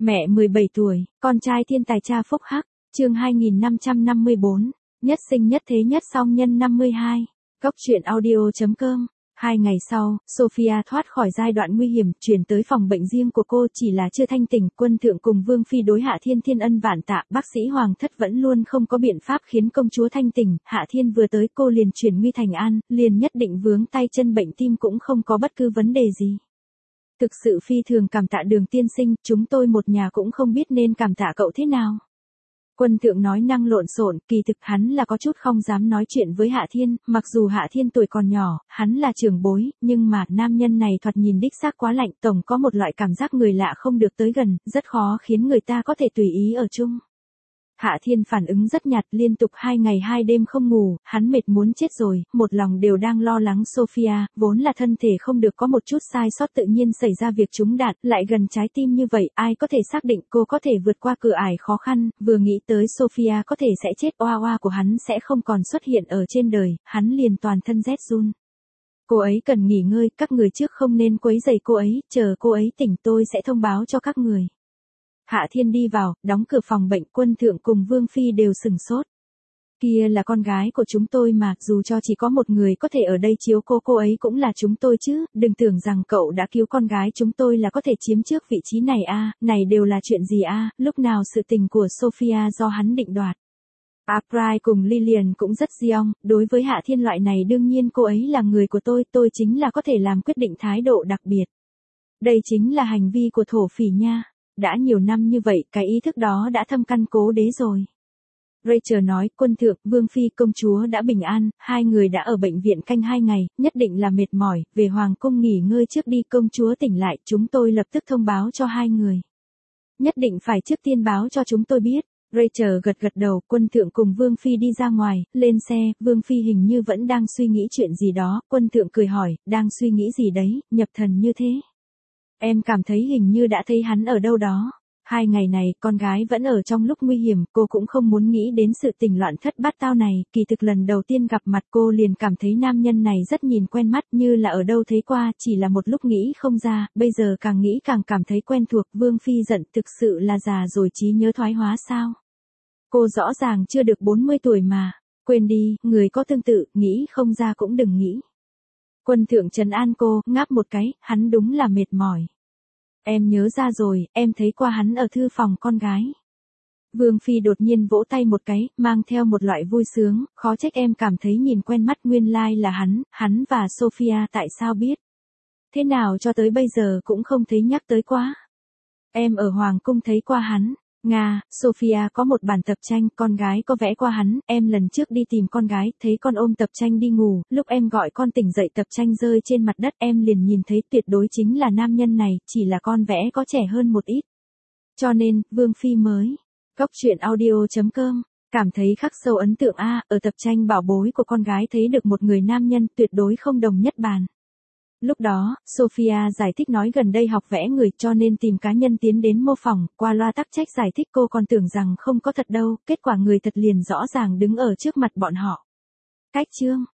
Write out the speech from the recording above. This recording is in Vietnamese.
Mẹ 17 tuổi, con trai thiên tài cha phúc hắc, chương 2554, nhất sinh nhất thế nhất song nhân 52, góc truyện audio.com. 2 ngày sau, Sophia thoát khỏi giai đoạn nguy hiểm, chuyển tới phòng bệnh riêng của cô, chỉ là chưa thanh tỉnh. Quân thượng cùng Vương Phi đối Hạ Thiên thiên ân vạn tạ, bác sĩ Hoàng thất vẫn luôn không có biện pháp khiến công chúa thanh tỉnh. Hạ Thiên vừa tới cô liền chuyển nguy thành an, liền nhất định vướng tay chân bệnh tim cũng không có bất cứ vấn đề gì. Thực sự phi thường cảm tạ Đường tiên sinh, chúng tôi một nhà cũng không biết nên cảm tạ cậu thế nào. Quân thượng nói năng lộn xộn, kỳ thực hắn là có chút không dám nói chuyện với Hạ Thiên, mặc dù Hạ Thiên tuổi còn nhỏ, hắn là trưởng bối, nhưng mà nam nhân này thoạt nhìn đích xác quá lạnh, tổng có một loại cảm giác người lạ không được tới gần, rất khó khiến người ta có thể tùy ý ở chung. Hạ Thiên phản ứng rất nhạt, liên tục 2 ngày 2 đêm không ngủ, hắn mệt muốn chết rồi, một lòng đều đang lo lắng Sophia, vốn là thân thể không được có một chút sai sót tự nhiên xảy ra việc trúng đạn, lại gần trái tim như vậy, ai có thể xác định cô có thể vượt qua cửa ải khó khăn, vừa nghĩ tới Sophia có thể sẽ chết, oa oa của hắn sẽ không còn xuất hiện ở trên đời, hắn liền toàn thân rét run. Cô ấy cần nghỉ ngơi, các người trước không nên quấy rầy cô ấy, chờ cô ấy tỉnh tôi sẽ thông báo cho các người. Hạ Thiên đi vào, đóng cửa phòng bệnh, Quân thượng cùng Vương Phi đều sừng sốt. Kia là con gái của chúng tôi mà, dù cho chỉ có một người có thể ở đây chiếu cô ấy cũng là chúng tôi chứ, đừng tưởng rằng cậu đã cứu con gái chúng tôi là có thể chiếm trước vị trí này a, này đều là chuyện gì a, lúc nào sự tình của Sophia do hắn định đoạt. April cùng Lillian cũng rất giong, đối với Hạ Thiên loại này đương nhiên cô ấy là người của tôi chính là có thể làm quyết định thái độ đặc biệt. Đây chính là hành vi của thổ phỉ nha. Đã nhiều năm như vậy, cái ý thức đó đã thâm căn cố đế rồi. Rachel nói, Quân thượng, Vương Phi, công chúa đã bình an, hai người đã ở bệnh viện canh 2 ngày, nhất định là mệt mỏi, về Hoàng cung nghỉ ngơi trước đi, công chúa tỉnh lại, chúng tôi lập tức thông báo cho hai người. Nhất định phải trước tiên báo cho chúng tôi biết. Rachel gật đầu, Quân thượng cùng Vương Phi đi ra ngoài, lên xe, Vương Phi hình như vẫn đang suy nghĩ chuyện gì đó, Quân thượng cười hỏi, đang suy nghĩ gì đấy, nhập thần như thế. Em cảm thấy hình như đã thấy hắn ở đâu đó. 2 ngày này, con gái vẫn ở trong lúc nguy hiểm, cô cũng không muốn nghĩ đến sự tình loạn thất bát tao này, kỳ thực lần đầu tiên gặp mặt cô liền cảm thấy nam nhân này rất nhìn quen mắt như là ở đâu thấy qua, chỉ là một lúc nghĩ không ra, bây giờ càng nghĩ càng cảm thấy quen thuộc. Vương Phi giận, thực sự là già rồi trí nhớ thoái hóa sao? Cô rõ ràng chưa được 40 tuổi mà, quên đi, người có tương tự, nghĩ không ra cũng đừng nghĩ. Quân thượng trấn an cô, ngáp một cái, hắn đúng là mệt mỏi. Em nhớ ra rồi, em thấy qua hắn ở thư phòng con gái. Vương Phi đột nhiên vỗ tay một cái, mang theo một loại vui sướng, khó trách em cảm thấy nhìn quen mắt, nguyên lai là hắn và Sophia tại sao biết. Thế nào cho tới bây giờ cũng không thấy nhắc tới quá. Em ở Hoàng cung thấy qua hắn. Nga, Sophia có một bản tập tranh, con gái có vẽ qua hắn, em lần trước đi tìm con gái, thấy con ôm tập tranh đi ngủ, lúc em gọi con tỉnh dậy tập tranh rơi trên mặt đất, em liền nhìn thấy tuyệt đối chính là nam nhân này, chỉ là con vẽ có trẻ hơn một ít. Cho nên, Vương Phi mới, góc truyện audio.com, cảm thấy khắc sâu ấn tượng ở tập tranh bảo bối của con gái thấy được một người nam nhân tuyệt đối không đồng nhất bàn. Lúc đó, Sophia giải thích nói gần đây học vẽ người cho nên tìm cá nhân tiến đến mô phỏng, qua loa tắc trách giải thích cô còn tưởng rằng không có thật đâu, kết quả người thật liền rõ ràng đứng ở trước mặt bọn họ. Cách chương